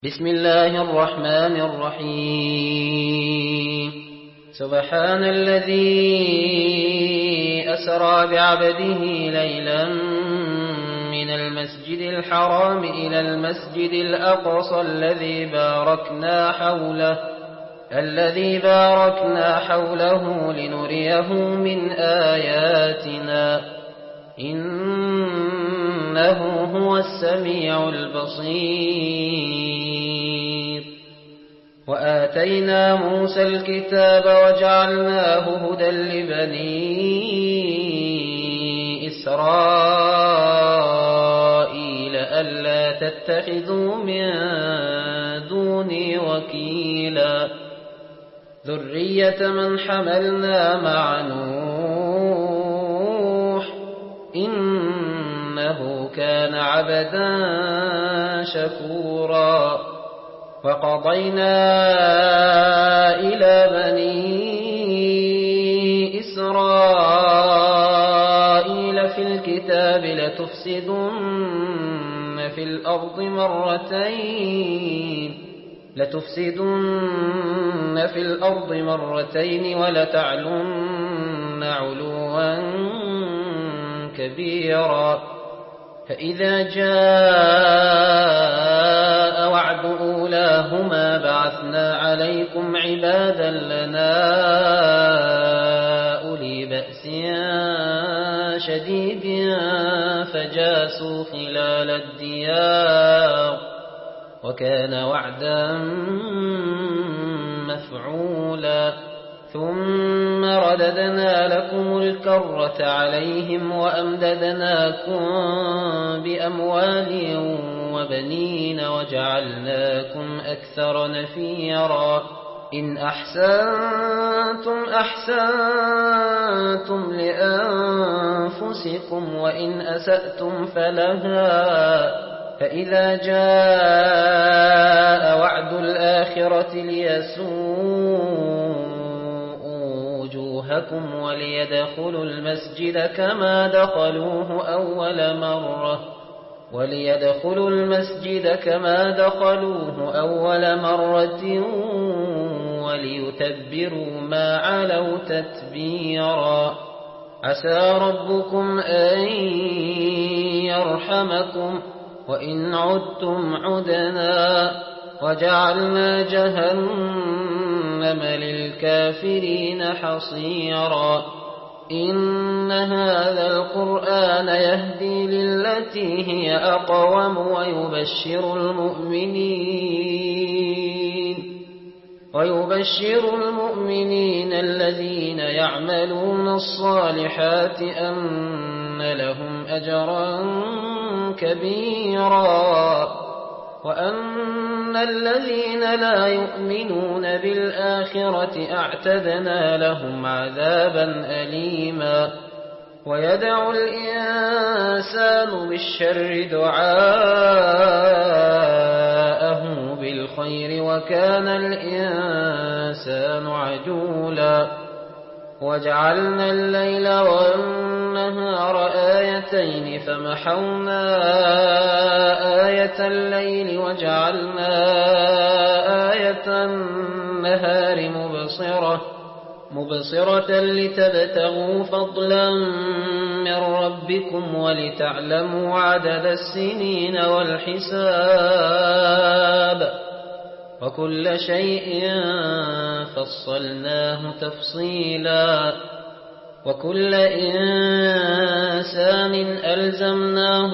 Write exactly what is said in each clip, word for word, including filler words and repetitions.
بسم الله الرحمن الرحيم سبحان الذي أسرى بعبده ليلا من المسجد الحرام إلى المسجد الأقصى الذي باركنا حوله الذي باركنا حوله لنريه من آياتنا إنه هو السميع البصير وآتينا موسى الكتاب وجعلناه هدى لبني إسرائيل ألا تتخذوا من دوني وكيلا ذرية من حملنا مع نوح إنه كان عبدا شكورا وقضينا إلى بني إسرائيل في الكتاب لتفسدن في الأرض مرتين لتفسدن في الأرض مرتين ولتعلن علوا كبيرا فإذا جاء وعد أولاهما بعثنا عليكم عبادا لنا أولي بأس شديد فجاسوا خلال الديار وكان وعدا مفعولا ثم رددنا لكم الكرة عليهم وأمددناكم بأموال وبنين وجعلناكم أكثر نفيرا إن أحسنتم أحسنتم لأنفسكم وإن أسأتم فلها فإذا جاء وعد الآخرة ليسوءوا وجوهكم وليدخلوا المسجد كما دخلوه أول مرة وليدخلوا المسجد كما دخلوه أول مرة وليتبروا ما علوا تتبيرا عسى ربكم أن يرحمكم وإن عدتم عدنا وجعلنا جهنم للكافرين حصيرا إن هذا القرآن يهدي للتي هي أقوم ويبشر المؤمنين ويبشر المؤمنين الذين يعملون الصالحات أن لهم أجرا كبيرا وأن الذين لا يؤمنون بالآخرة أعتدنا لهم عذابا أليما ويدعو الإنسان بالشر دعاءه بالخير وكان الإنسان عجولا وجعلنا الليل والنهار آيتين فمحونا آية الليل وجعلنا آية النهار مبصرة مبصرة لتبتغوا فضلا من ربكم ولتعلموا عدد السنين والحساب وكل شيء فصلناه تفصيلا وكل إنسان ألزمناه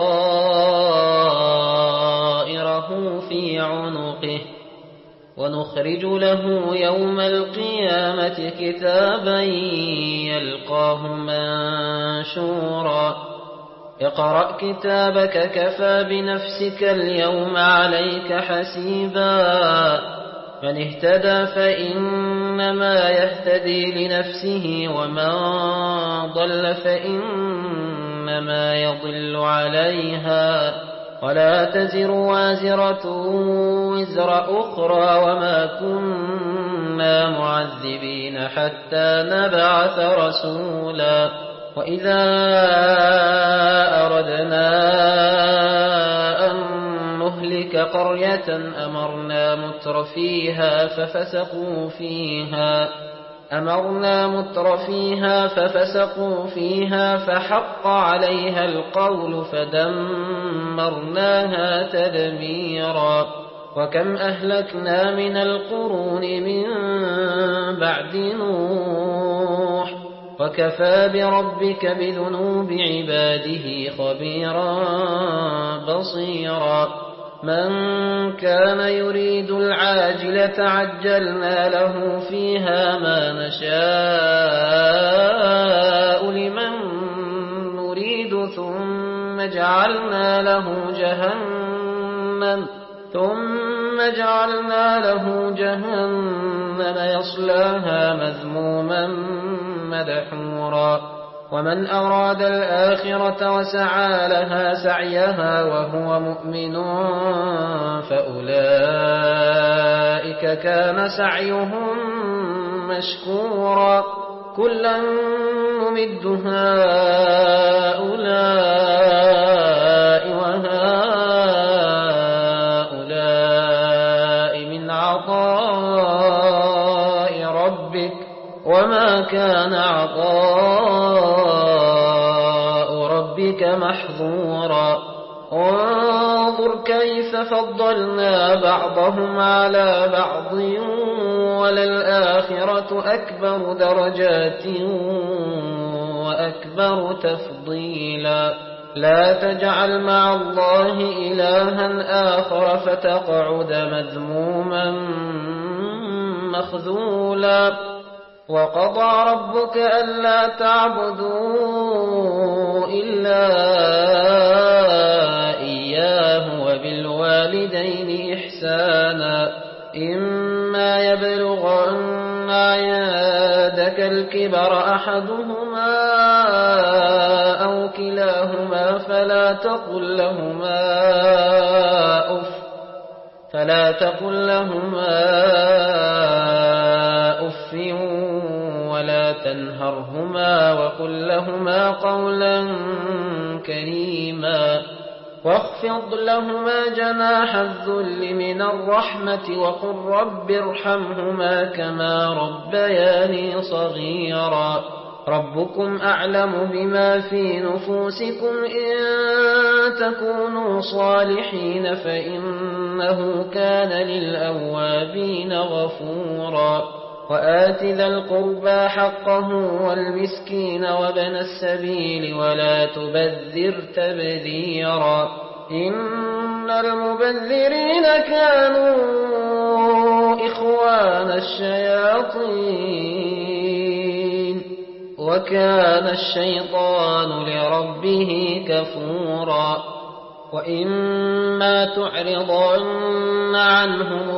طائره في عنقه ونخرج له يوم القيامة كتابا يلقاه منشورا اقرأ كتابك كفى بنفسك اليوم عليك حسيبا من اهتدى فإنما يهتدي لنفسه ومن ضل فإنما يضل عليها ولا تزر وازرة وزر أخرى وما كنا معذبين حتى نبعث رسولا وإذا أردنا أن نهلك تلك قرية أمرنا متر فيها ففسقوا فيها أمرنا متر فيها ففسقوا فيها فحق عليها القول فدمرناها تدميرا وكم أهلكنا من القرون من بعد نوح وكفى بربك بذنوب عباده خبيرا بصيرا من كان يريد العاجلة عجلنا له فيها ما نشاء لمن نريد ثم جعلنا له جهنم ثم جعلنا له جهنم يصلاها مذموما مدحورا ومن أراد الآخرة وسعى لها سعيها وهو مؤمن فأولئك كان سعيهم مشكورا كلا نمد هؤلاء وهؤلاء من عطاء ربك وما كان عطاء ربك محظورا انظر كيف فضلنا بعضهم على بعض وللآخرة أكبر درجات وأكبر تفضيلا لا تجعل مع الله إلها آخر فتقعد مذموما مخذولا وقضى ربك ألا تعبدوا إلا إياه وبالوالدين إحسانا إما يبلغن عندك الكبر أحدهما أو كلاهما فلا تقل لهما أف فلا تقل لهما أف ولا تنهرهما وقل لهما قولا كريما واخفض لهما جناح الذل من الرحمة وقل رب ارحمهما كما ربياني صغيرا ربكم أعلم بما في نفوسكم إن تكونوا صالحين فإنه كان للأوابين غفورا وآت ذا القربى حقه والمسكين وابن السبيل ولا تبذر تبذيرا إن المبذرين كانوا إخوان الشياطين وكان الشيطان لربه كفورا وإما تعرضن عنهم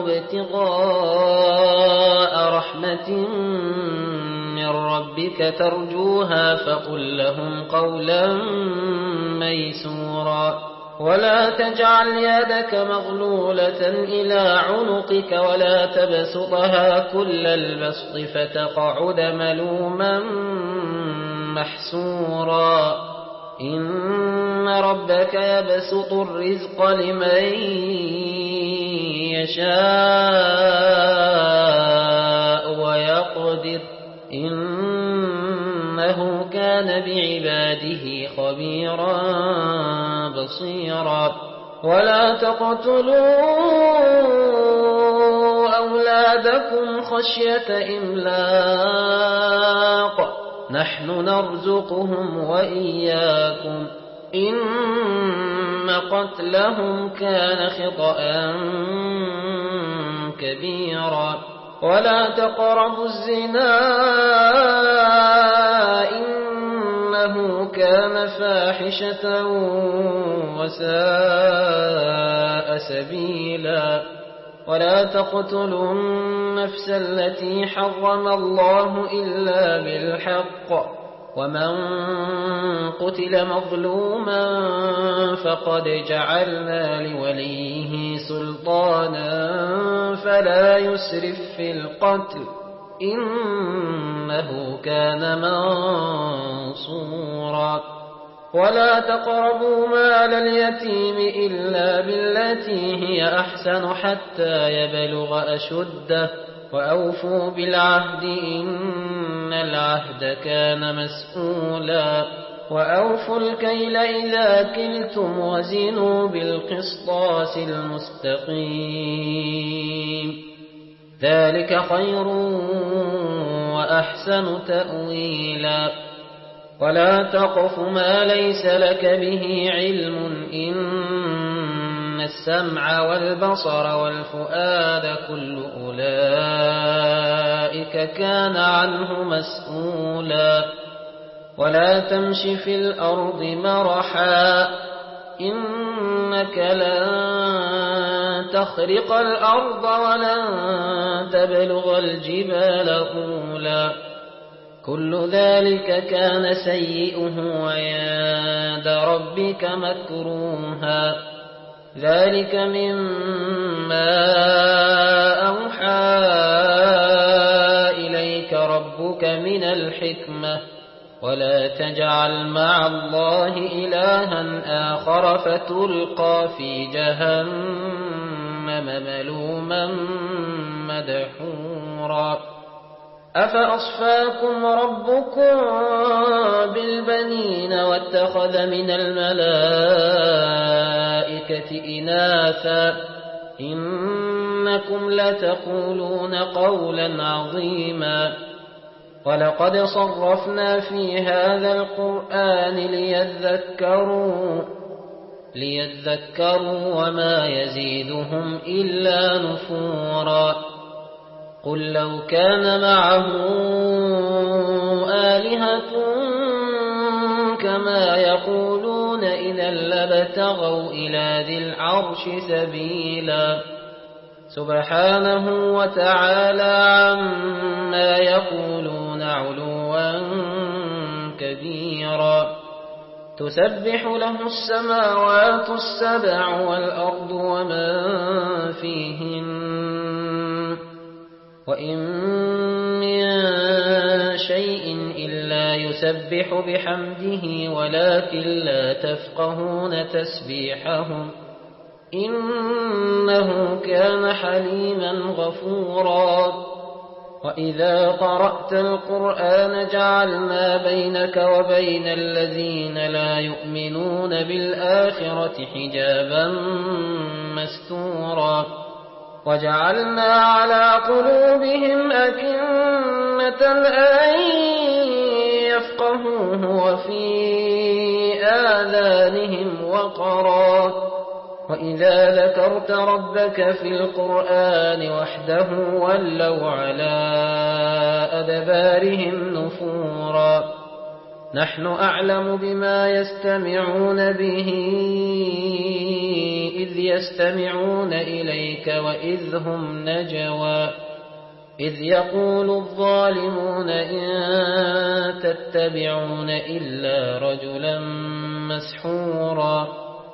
ابتغاء رحمة من ربك ترجوها فقل لهم قولا ميسورا ولا تجعل يدك مغلولة إلى عنقك ولا تبسطها كل البسط فتقعد ملوما محسورا إن ربك يبسط الرزق لمن يشاء ويقدر إنه كان بعباده خبيرا بصيرا ولا تقتلوا أولادكم خشية إملاق نحن نرزقهم وإياكم إن قتلهم كان خطأ كبيرا ولا تقربوا الزنا إنه كان فاحشة وساء سبيلا ولا تقتلوا النفس التي حرم الله إلا بالحق ومن قتل مظلوما فقد جعلنا لوليه سلطانا فلا يسرف في القتل إنه كان منصورا ولا تقربوا مال اليتيم إلا بالتي هي أحسن حتى يبلغ أشده وأوفوا بالعهد إن العهد كان مسؤولا وأوفوا الكيل إذا كلتم وزنوا بالقسطاس المستقيم ذلك خير وأحسن تأويلا ولا تقف ما ليس لك به علم إن السمع والبصر والفؤاد كل أولئك كان عنه مسؤولا ولا تمش في الأرض مرحا إنك لن تخرق الأرض ولن تبلغ الجبال طولا كل ذلك كان سيئه عند ربك مكروها ذلك مما أوحى إليك ربك من الحكمة ولا تجعل مع الله إلها آخر فتلقى في جهنم ملوما مدحورا أفأصفاكم ربكم بالبنين واتخذ من الملائكة إناثا إنكم لتقولون قولا عظيما ولقد صرفنا في هذا القرآن ليذكروا ليذكروا وما يزيدهم إلا نفورا قل لو كان معه آلهة كما يقولون إذا لابتغوا إلى ذي العرش سبيلا سبحانه وتعالى عما يقولون علوا كبيرا تسبح له السماوات السبع والأرض ومن فيهن وإن من شيء إلا يسبح بحمده ولكن لا تفقهون تسبيحهم إنه كان حليما غفورا وإذا قرأت القرآن جعلنا بينك وبين الذين لا يؤمنون بالآخرة حجابا مستورا وجعلنا على قلوبهم أكنة أن يفقهوه وفي آذانهم وقرا وإذا ذكرت ربك في القرآن وحده ولوا على أدبارهم نفورا نحن أعلم بما يستمعون به إذ يستمعون إليك وإذ هم نجوى إذ يقول الظالمون إن تتبعون إلا رجلا مسحورا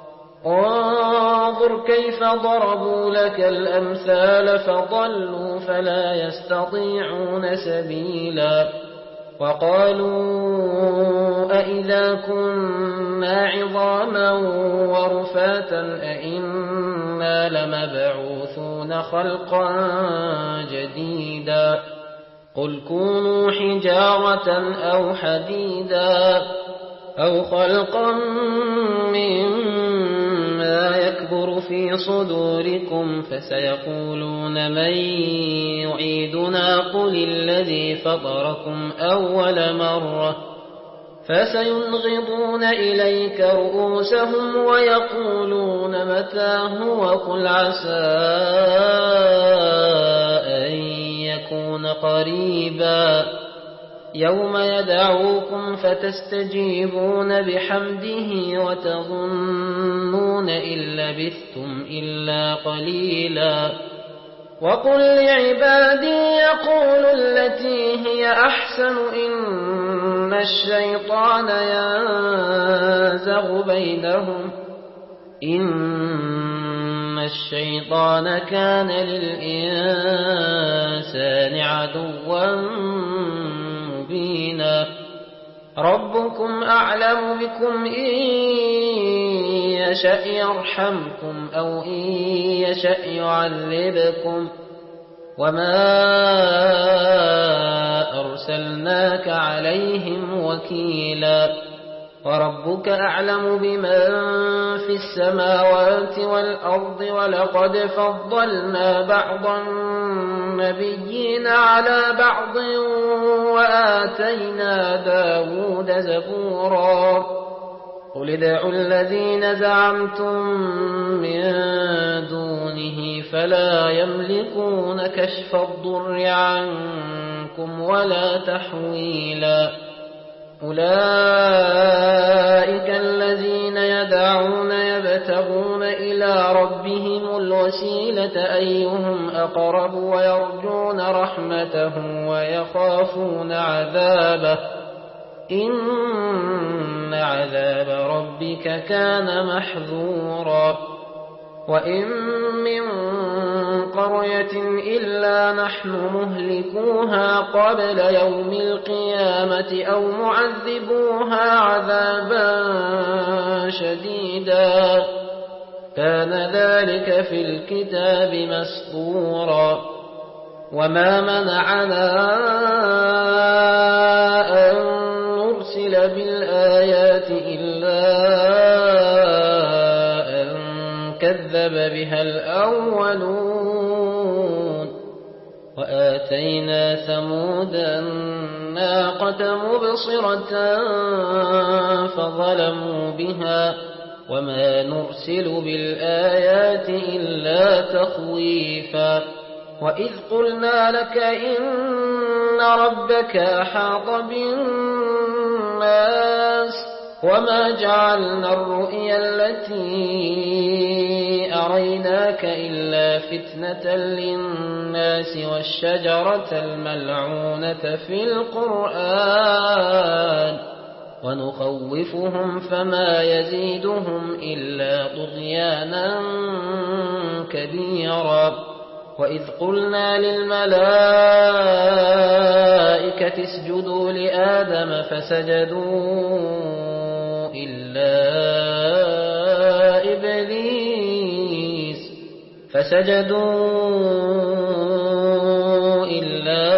انظر كيف ضربوا لك الأمثال فضلوا فلا يستطيعون سبيلا وقالوا أئذا كنا عظاما ورفاتا أئنا لمبعوثون خلقا جديدا قل كونوا حجارة أو حديدا أو خلقا مما يكبر في صدوركم فسيقولون من يعيدنا قل الذي فطركم أول مرة فسينغضون إليك رؤوسهم ويقولون متى هو قل عسى أن يكون قريبا يوم يدعوكم فتستجيبون بحمده وتظنون إن لبثتم إلا قليلا وقل لعبادي يقولوا التي هي أحسن إن الشيطان ينزغ بينهم إن الشيطان كان للإنسان عدوا مبينا ربكم أعلم بكم إن يشأ يرحمكم أو إن يشأ يعذبكم وما أرسلناك عليهم وكيلا وربك أعلم بمن في السماوات والأرض ولقد فضلنا بعض النبيين على بعض وآتينا داود زبورا قل ادعوا الذين زعمتم من دونه فلا يملكون كشف الضر عنكم ولا تحويلا أولئك الذين يدعون يبتغون إلى ربهم الوسيلة أيهم أقرب ويرجون رحمته ويخافون عذابه إن عذاب ربك كان محذورا وإن من قرية إلا نحن مهلكوها قبل يوم القيامة أو معذبوها عذابا شديدا كان ذلك في الكتاب مسطورا وما منعنا أن نرسل بالآيات إلا كذب بها الأولون وآتينا ثمود الناقة مبصرة فظلموا بها وما نرسل بالآيات إلا تخويفا وإذ قلنا لك إن ربك أحاط بالناس وما جعلنا الرؤيا التي أريناك إلا فتنة للناس والشجرة الملعونة في القرآن ونخوفهم فما يزيدهم إلا طغيانا كبيرا وإذ قلنا للملائكة اسجدوا لآدم فسجدوا إلا إبليس فسجدوا إلا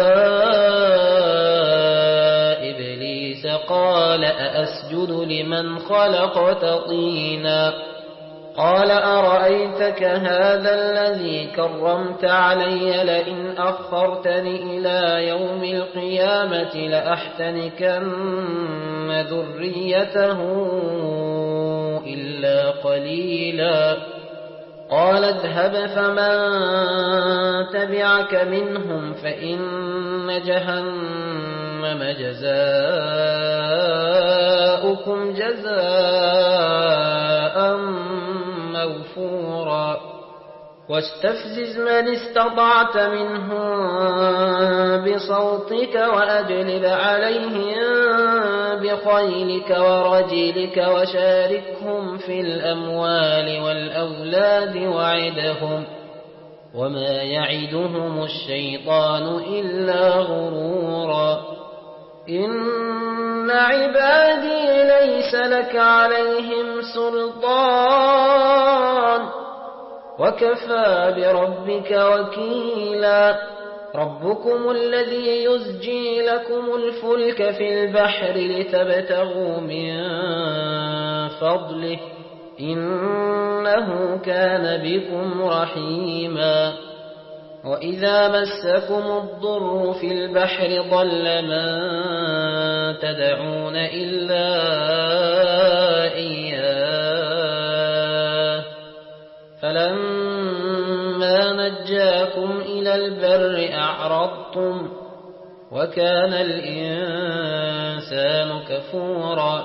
إبليس قال أأسجد لمن خلقت طينا قال أرأيتك هذا الذي كرمت علي لئن أخرتني إلى يوم القيامة لأحتنكن ذريته إلا قليلا قال اذهب فمن تبعك منهم فإن جهنم جزاؤكم جزاء موفورا واستفزز من استطعت منهم بصوتك وأجلب عليهم بخيلك ورجلك وشاركهم في الأموال والأولاد وعدهم وما يعدهم الشيطان إلا غرورا إن عبادي ليس لك عليهم سلطان وكفى بربك وكيلا ربكم الذي يزجي لكم الفلك في البحر لتبتغوا من فضله إنه كان بكم رحيما وإذا مسكم الضر في البحر ضل من تدعون إلا إياه فلما نجاكم إلى البر أعرضتم وكان الإنسان كفورا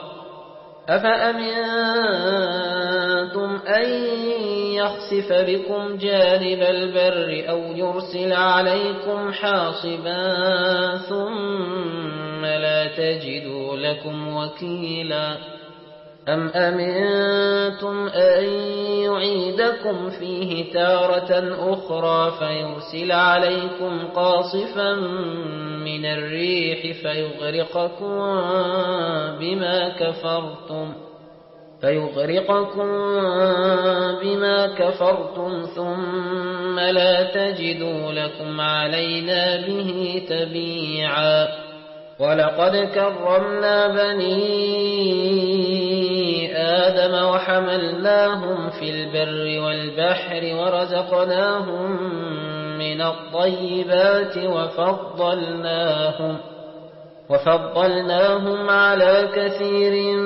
أفأمنتم أن يخسف بكم جانب البر أو يرسل عليكم حاصبا ثم لا تجدوا لكم وكيلا أم أمنتم أن يعيدكم فيه تارة أخرى فيرسل عليكم قاصفا من الريح فيغرقكم بما كفرتم فيغرقكم بما كفرتم ثم لا تجدوا لكم علينا به تبيعا ولقد كرمنا بني آدم وحملناهم في البر والبحر ورزقناهم من الطيبات وفضلناهم وفضلناهم على كثير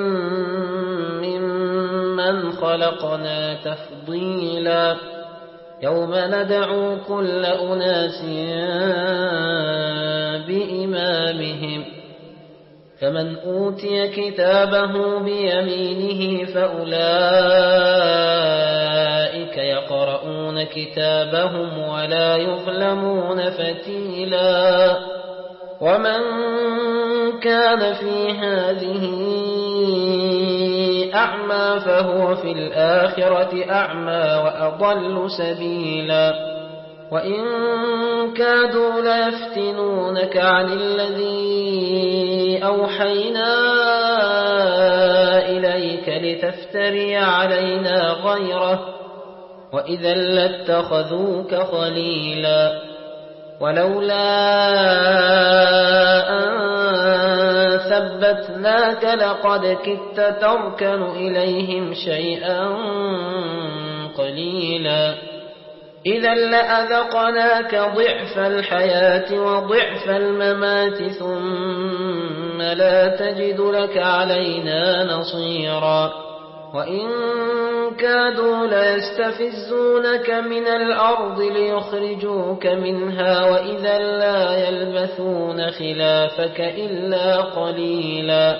ممن خلقنا تفضيلا يوم ندعو كل أناس بإمامهم فمن أوتي كتابه بيمينه فأولئك يقرؤون كتابهم ولا يظلمون فتيلا ومن كان في هذه أعمى فهو في الآخرة أعمى وأضل سبيلا وإن كادوا ليفتنونك عن الذي أوحينا إليك لتفتري علينا غيره وإذا لاتخذوك خليلا ولولا أن ثبتناك لقد كدت تركن إليهم شيئا قليلا إذا لأذقناك ضعف الحياة وضعف الممات ثم لا تجد لك علينا نصيرا وإن كادوا ليستفزونك من الأرض ليخرجوك منها وإذا لا يلبثون خلافك إلا قليلا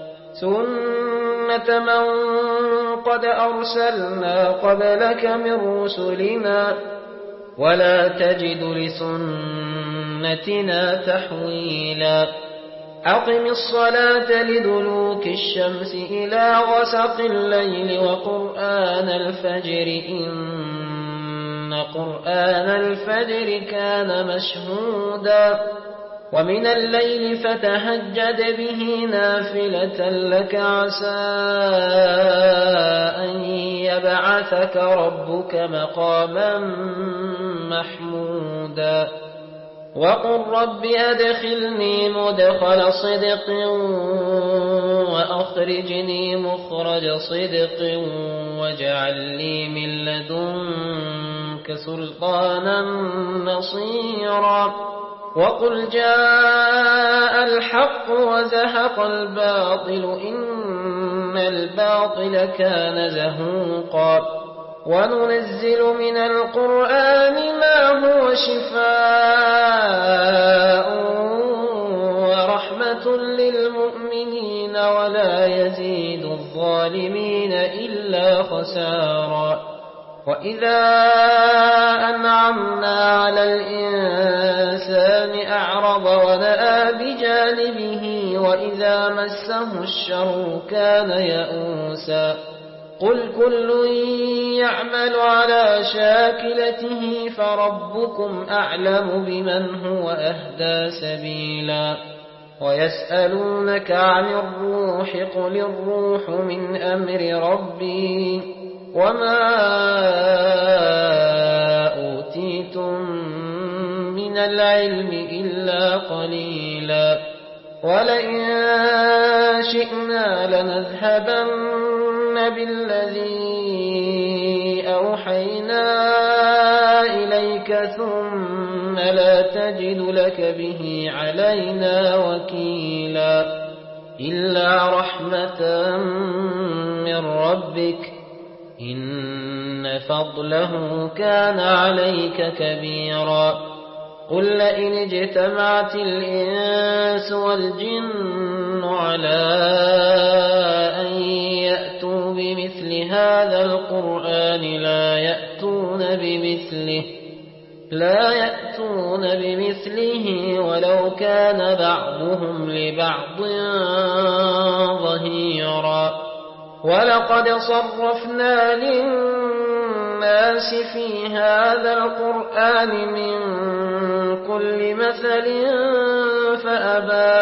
سنة من قد أرسلنا قبلك من رسلنا ولا تجد لسنتنا تحويلا أقم الصلاة لدلوك الشمس إلى غسق الليل وقرآن الفجر إن قرآن الفجر كان مشهودا ومن الليل فتهجد به نافلة لك عسى أن يبعثك ربك مقاما محمودا وقل رب أدخلني مدخل صدق وأخرجني مخرج صدق واجعل لي من لدنك سلطانا نصيرا وقل جاء الحق وزهق الباطل إن الباطل كان زهوقا وننزل من القرآن ما هو شفاء ورحمة للمؤمنين ولا يزيد الظالمين إلا خسارا وإذا أنعمنا على الإنسان أعرض ونأى بجانبه وإذا مسه الشر كان يئوسا قل كل يعمل على شاكلته فربكم أعلم بمن هو أهدى سبيلا ويسألونك عن الروح قل الروح من أمر ربي وما أوتيتم من العلم إلا قليلا ولئن شئنا لنذهبن بالذي أوحينا إليك ثم لا تجد لك به علينا وكيلا إلا رحمة من ربك إن فضله كان عليك كبيرا قل لئن اجتمعت الإنس والجن على أن يأتوا بمثل هذا القرآن لا يأتون بمثله لا يأتون بمثله ولو كان بعضهم لبعض ظهيرا ولقد صرفنا للناس في هذا القرآن من كل مثل فأبى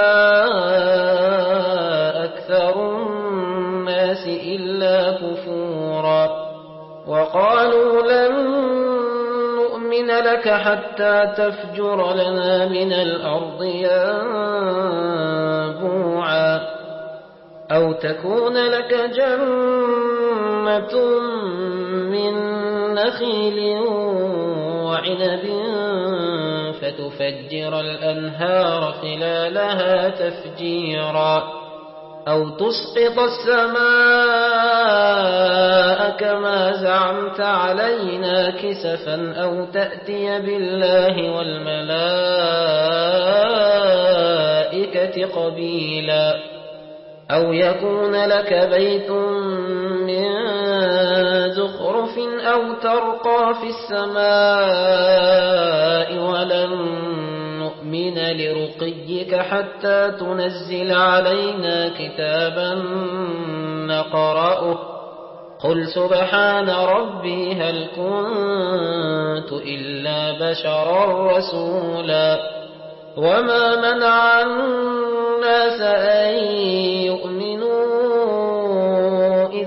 أكثر الناس إلا كفورا وقالوا لن نؤمن لك حتى تفجر لنا من الأرض ينبوعا أو تكون لك جنة من نخيل وعنب فتفجر الأنهار خلالها تفجيرا أو تسقط السماء كما زعمت علينا كسفا أو تأتي بالله والملائكة قبيلا أو يكون لك بيت من زخرف أو ترقى في السماء ولن نؤمن لرقيك حتى تنزل علينا كتابا نقرأه قل سبحان ربي هل كنت إلا بشرا رسولا وما منع الناس أن يؤمنوا إذ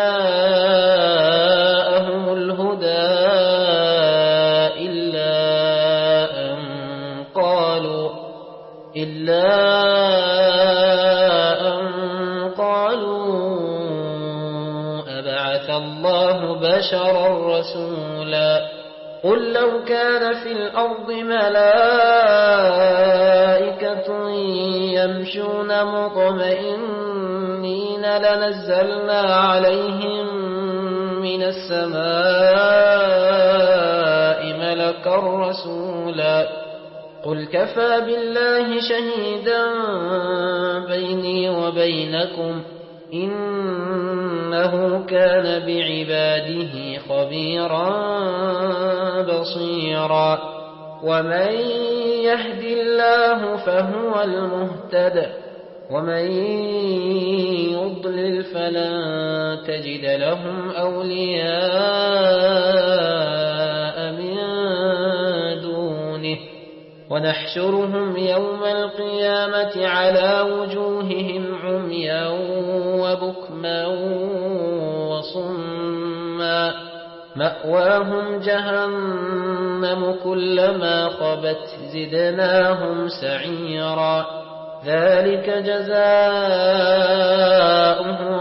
جاءهم الهدى إلا أن قالوا إلا أن قالوا أبعث الله بشرا رسولا قل لو كان في الأرض ملائكة يمشون مطمئنين لنزلنا عليهم من السماء ملكا رسولا قل كفى بالله شهيدا بيني وبينكم إنه كان بعباده خبيرا بصيرا ومن يهد الله فهو المهتد ومن يضلل فلن تجد لهم أولياء من دونه ونحشرهم يوم القيامة على وجوههم عميا وبكما وصما مأواهم جهنم كلما خبت زدناهم سعيرا ذلك جزاؤهم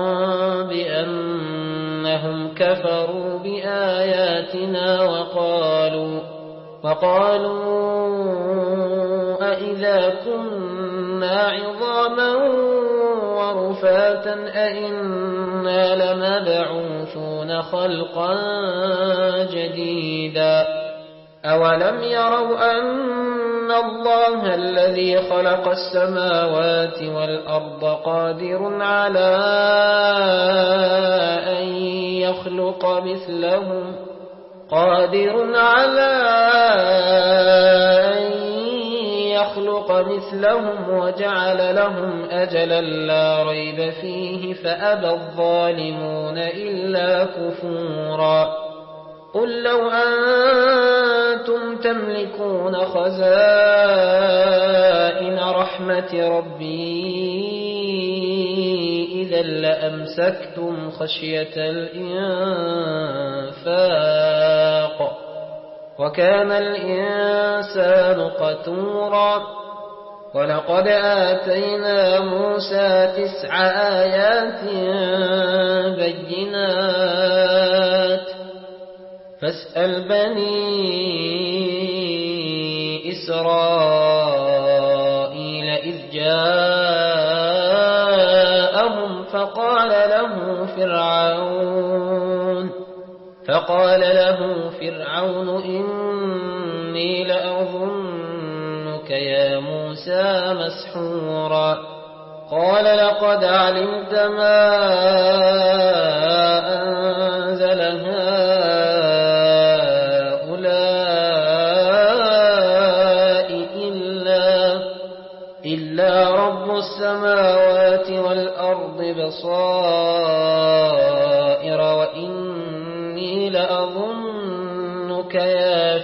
بأنهم كفروا بآياتنا وقالوا وقالوا أئذا كنا عظاما ورفاتا أئنا لمبعوثون خلقا جديدا أولم يروا أن الله الذي خلق السماوات والأرض قادر على أن يخلق مثلهم قادر على أن يخلق مثلهم وجعل لهم أجلا لا ريب فيه فأبى الظالمون إلا كفورا قل لو أنتم تملكون خزائن رحمة ربي إذا لأمسكتم خشية الإنفاق وكان الإنسان قتورا ولقد آتينا موسى تسع آيات بينات فاسأل بني إسرائيل إذ جاءهم فقال له فرعون فقال له فرعون إني لأظنك يا موسى مسحورا قال لقد علمت ما أنزل هؤلاء إلا, إلا رب السماوات والأرض بصائر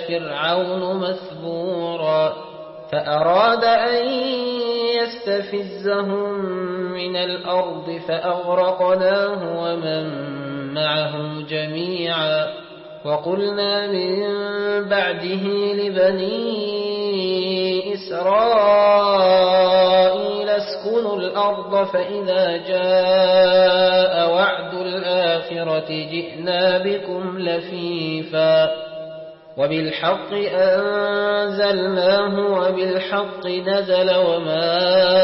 فرعون مثبورا فأراد أن يستفزهم من الأرض فأغرقناه ومن معه جميعا وقلنا من بعده لبني إسرائيل اسكنوا الأرض فإذا جاء وعد الآخرة جئنا بكم لفيفا وبالحق أنزلناه وبالحق نزل وما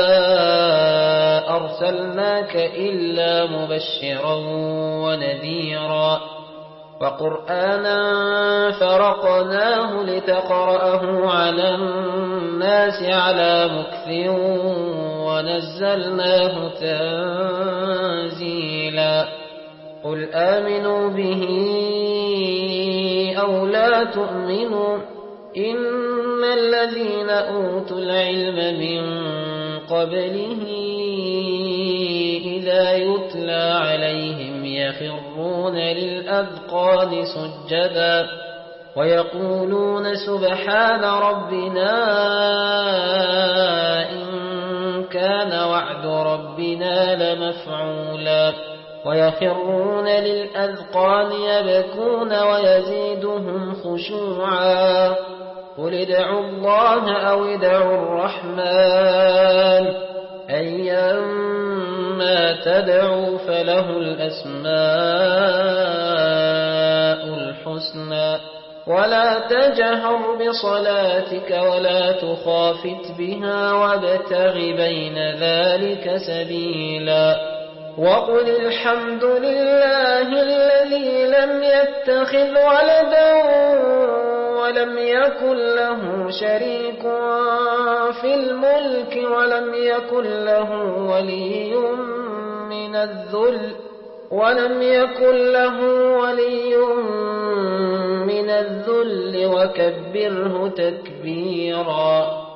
أرسلناك إلا مبشرا ونذيرا وقرآنا فرقناه لتقرأه على الناس على مكث ونزلناه تنزيلا قل آمنوا به أو لا تؤمنوا إن الذين أوتوا العلم من قبله إذا يتلى عليهم يخرون للأذقان سجدا ويقولون سبحان ربنا إن كان وعد ربنا لمفعولا ويخرون للأذقان يبكون ويزيدهم خشوعا قل ادعوا الله أو ادعوا الرحمن أيما تدعوا فله الأسماء الحسنى ولا تجهر بصلاتك ولا تخافت بها وابتغ بين ذلك سبيلا وقل الحمد لله الذي لم يتخذ ولدا ولم يكن له شريك في الملك ولم يكن له ولي من الذل ولم يكن له ولي من الذل وكبره تكبيرا